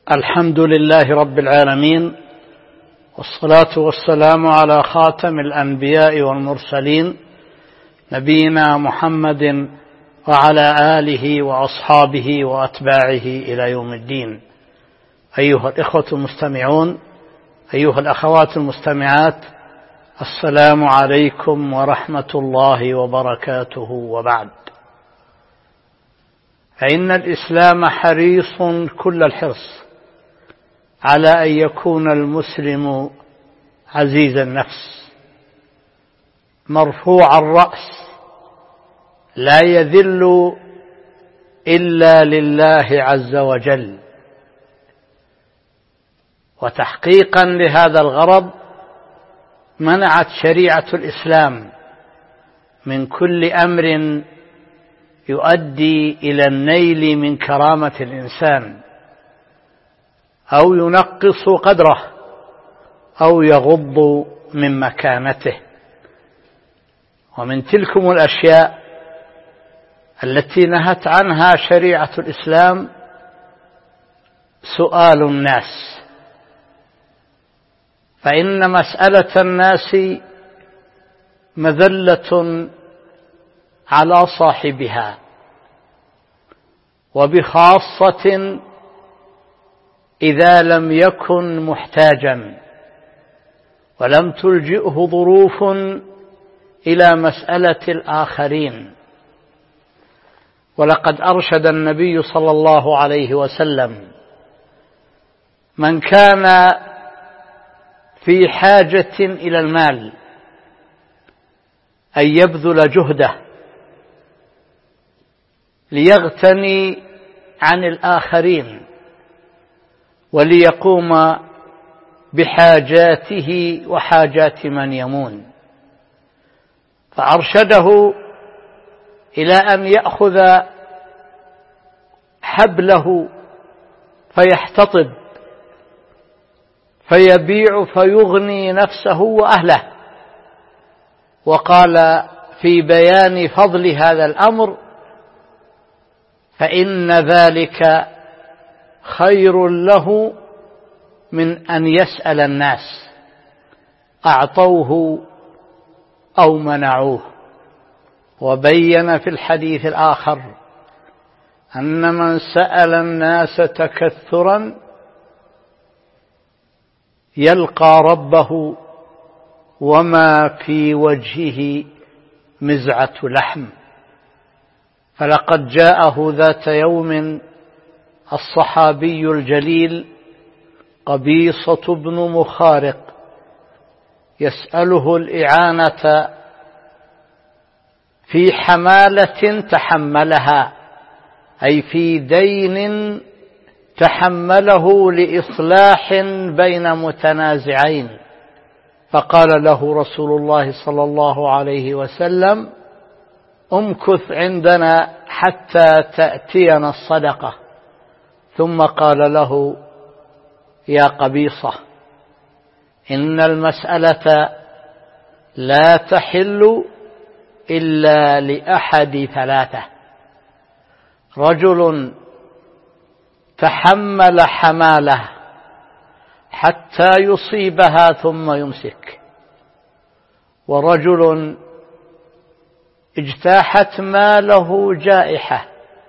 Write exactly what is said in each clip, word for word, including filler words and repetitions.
الحمد لله رب العالمين، والصلاة والسلام على خاتم الأنبياء والمرسلين نبينا محمد وعلى آله وأصحابه وأتباعه إلى يوم الدين. أيها الإخوة المستمعون، أيها الأخوات المستمعات، السلام عليكم ورحمة الله وبركاته. وبعد، فإن الإسلام حريص كل الحرص على أن يكون المسلم عزيز النفس مرفوع الرأس، لا يذل إلا لله عز وجل. وتحقيقا لهذا الغرض منعت شريعة الإسلام من كل أمر يؤدي إلى النيل من كرامة الإنسان أو ينقص قدره أو يغض من مكانته. ومن تلكم الأشياء التي نهت عنها شريعة الإسلام سؤال الناس، فإن مسألة الناس مذلة على صاحبها، وبخاصة إذا لم يكن محتاجا ولم تلجئه ظروف إلى مسألة الآخرين. ولقد أرشد النبي صلى الله عليه وسلم من كان في حاجة إلى المال أن يبذل جهده ليغتني عن الآخرين وليقوم بحاجاته وحاجات من يمون، فأرشده إلى أن يأخذ حبله فيحتطب فيبيع فيغني نفسه وأهله. وقال في بيان فضل هذا الأمر: فإن ذلك خير له من أن يسأل الناس أعطوه أو منعوه. وبين في الحديث الآخر أن من سأل الناس تكثرا يلقى ربه وما في وجهه مزعة لحم. فلقد جاءه ذات يوم الصحابي الجليل قبيصة بن مخارق يسأله الإعانة في حمالة تحملها، أي في دين تحمله لإصلاح بين متنازعين. فقال له رسول الله صلى الله عليه وسلم: امكث عندنا حتى تأتينا الصدقة. ثم قال له: يا قبيصة، إن المسألة لا تحل إلا لأحد ثلاثة: رجل تحمل حماله حتى يصيبها ثم يمسك، ورجل اجتاحت ماله جائحة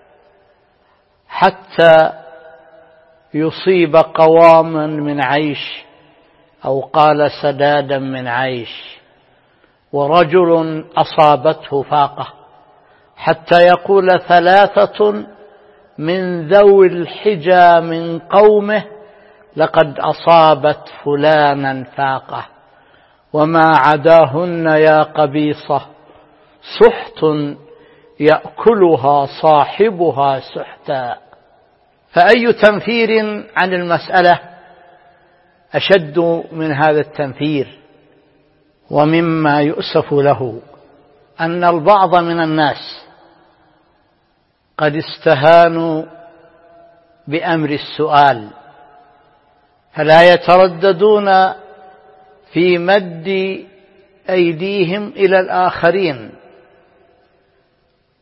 حتى يصيب قواما من عيش، أو قال سدادا من عيش، ورجل أصابته فاقة حتى يقول ثلاثة من ذوي الحجى من قومه: لقد أصابت فلانا فاقة، وما عداهن يا قبيصة سحت يأكلها صاحبها سحتا. فأي تنفير عن المسألة أشد من هذا التنفير؟ ومما يؤسف له أن البعض من الناس قد استهانوا بأمر السؤال، فلا يترددون في مد أيديهم إلى الآخرين،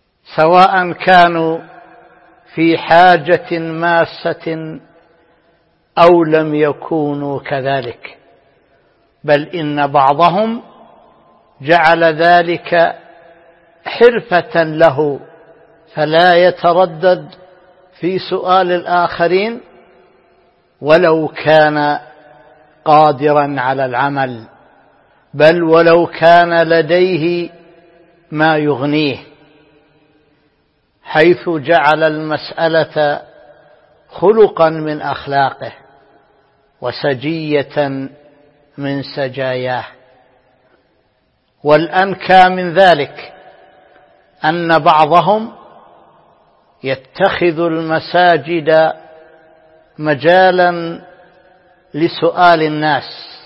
سواء كانوا في حاجة ماسة أو لم يكونوا كذلك، بل إن بعضهم جعل ذلك حرفة له، فلا يتردد في سؤال الآخرين ولو كان قادرا على العمل، بل ولو كان لديه ما يغنيه، حيث جعل المسألة خلقا من أخلاقه وسجية من سجاياه. والأنكى من ذلك أن بعضهم يتخذ المساجد مجالا لسؤال الناس،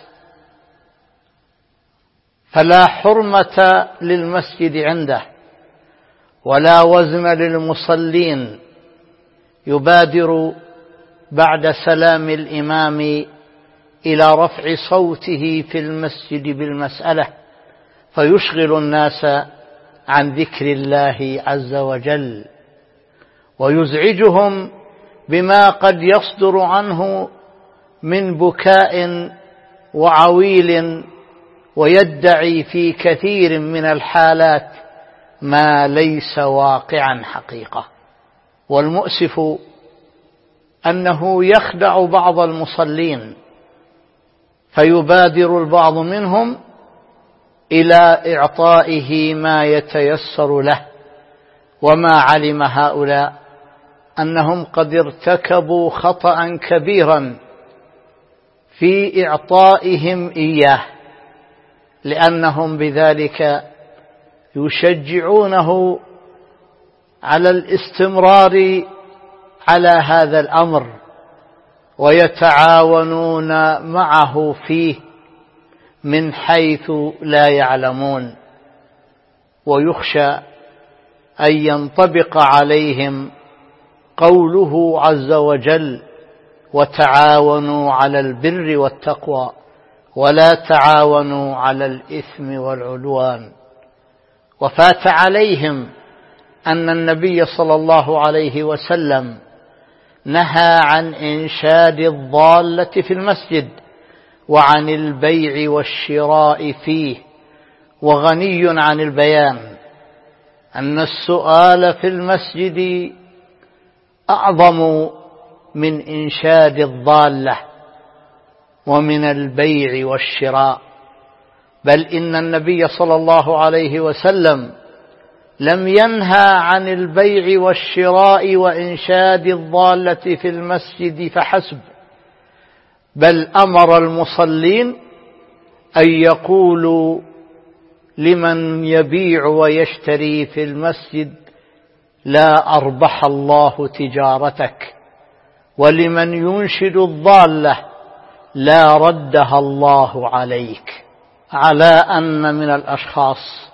فلا حرمة للمسجد عنده ولا وزن للمصلين، يبادر بعد سلام الإمام إلى رفع صوته في المسجد بالمسألة فيشغل الناس عن ذكر الله عز وجل، ويزعجهم بما قد يصدر عنه من بكاء وعويل، ويدعي في كثير من الحالات ما ليس واقعا حقيقة. والمؤسف أنه يخدع بعض المصلين، فيبادر البعض منهم إلى إعطائه ما يتيسر له، وما علم هؤلاء أنهم قد ارتكبوا خطأ كبيرا في إعطائهم إياه، لأنهم بذلك يشجعونه على الاستمرار على هذا الأمر، ويتعاونون معه فيه من حيث لا يعلمون، ويخشى أن ينطبق عليهم قوله عز وجل: وتعاونوا على البر والتقوى ولا تعاونوا على الإثم والعدوان. وفات عليهم أن النبي صلى الله عليه وسلم نهى عن إنشاد الضالة في المسجد وعن البيع والشراء فيه، وغني عن البيان أن السؤال في المسجد أعظم من إنشاد الضالة ومن البيع والشراء، بل إن النبي صلى الله عليه وسلم لم ينهى عن البيع والشراء وإنشاد الضالة في المسجد فحسب، بل أمر المصلين أن يقولوا لمن يبيع ويشتري في المسجد: لا أربح الله تجارتك، ولمن ينشد الضالة: لا ردها الله عليك. على أن من الأشخاص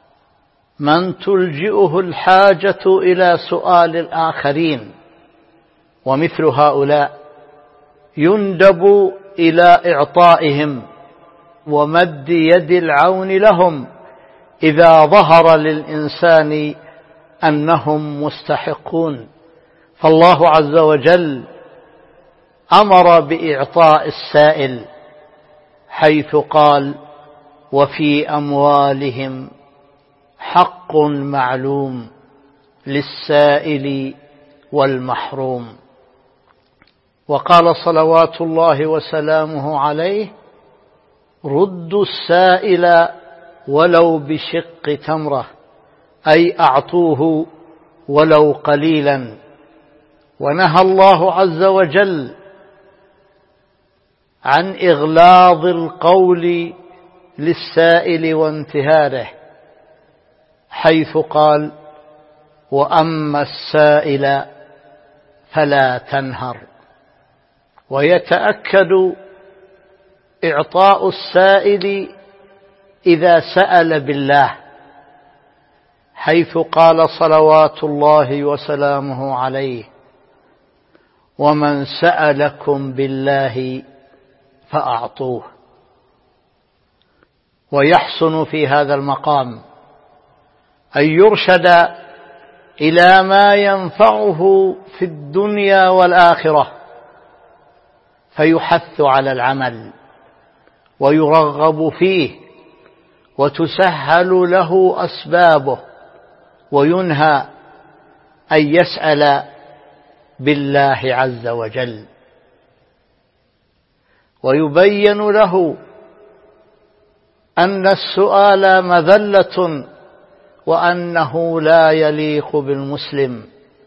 من تلجئه الحاجة إلى سؤال الآخرين، ومثل هؤلاء يندب إلى إعطائهم ومد يد العون لهم إذا ظهر للإنسان أنهم مستحقون. فالله عز وجل أمر بإعطاء السائل، حيث قال: وفي أموالهم حق معلوم للسائل والمحروم. وقال صلوات الله وسلامه عليه: ردوا السائل ولو بشق تمرة، أي أعطوه ولو قليلا. ونهى الله عز وجل عن إغلاظ القول للسائل وانتهاره، حيث قال: وأما السائل فلا تنهر. ويتأكد إعطاء السائل إذا سأل بالله، حيث قال صلوات الله وسلامه عليه: ومن سألكم بالله فأعطوه. ويحسن في هذا المقام أن يرشد إلى ما ينفعه في الدنيا والآخرة، فيحث على العمل ويرغب فيه وتسهل له أسبابه، وينهى أن يسأل بالله عز وجل، ويبين له أن السؤال مذلة وأنه لا يليق بالمسلم.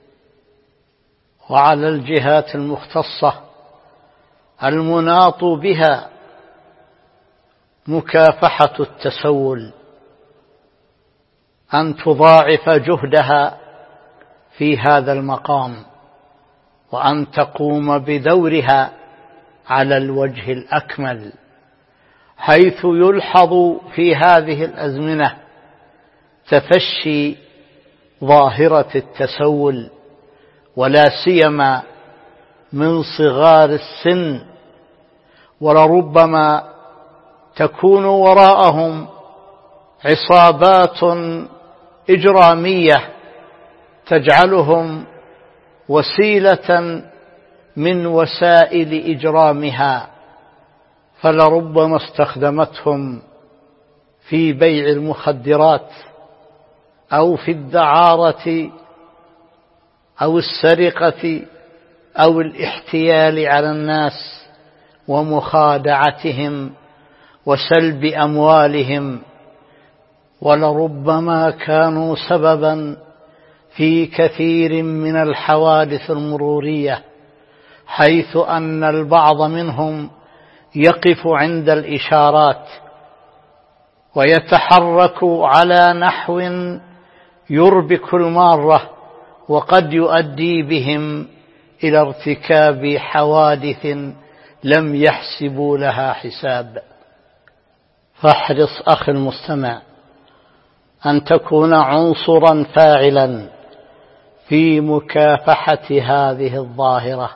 وعلى الجهات المختصة المناط بها مكافحة التسول أن تضاعف جهدها في هذا المقام، وأن تقوم بدورها على الوجه الأكمل، حيث يلحظ في هذه الأزمنة تفشي ظاهرة التسول، ولا سيما من صغار السن، ولربما تكون وراءهم عصابات إجرامية تجعلهم وسيلة من وسائل إجرامها، فلربما استخدمتهم في بيع المخدرات أو في الدعارة أو السرقة أو الاحتيال على الناس ومخادعتهم وسلب أموالهم، ولربما كانوا سببا في كثير من الحوادث المرورية، حيث أن البعض منهم يقف عند الإشارات ويتحرك على نحو يربك المارة، وقد يؤدي بهم إلى ارتكاب حوادث لم يحسبوا لها حساب. فاحرص أخي المستمع أن تكون عنصرا فاعلا في مكافحة هذه الظاهرة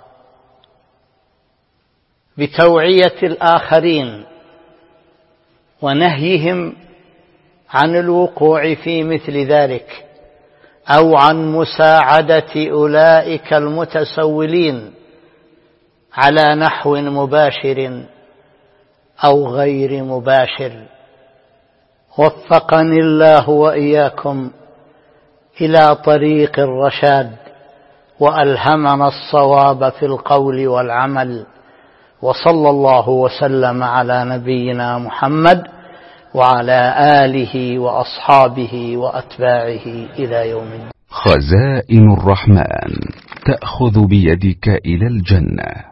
بتوعية الآخرين ونهيهم عن الوقوع في مثل ذلك، أو عن مساعدة أولئك المتسولين على نحو مباشر أو غير مباشر. وفقني الله وإياكم إلى طريق الرشاد، وألهمنا الصواب في القول والعمل، وصلى الله وسلم على نبينا محمد وعلى آله وأصحابه وأتباعه إلى يوم الدين. خزائن الرحمن تأخذ بيدك إلى الجنة.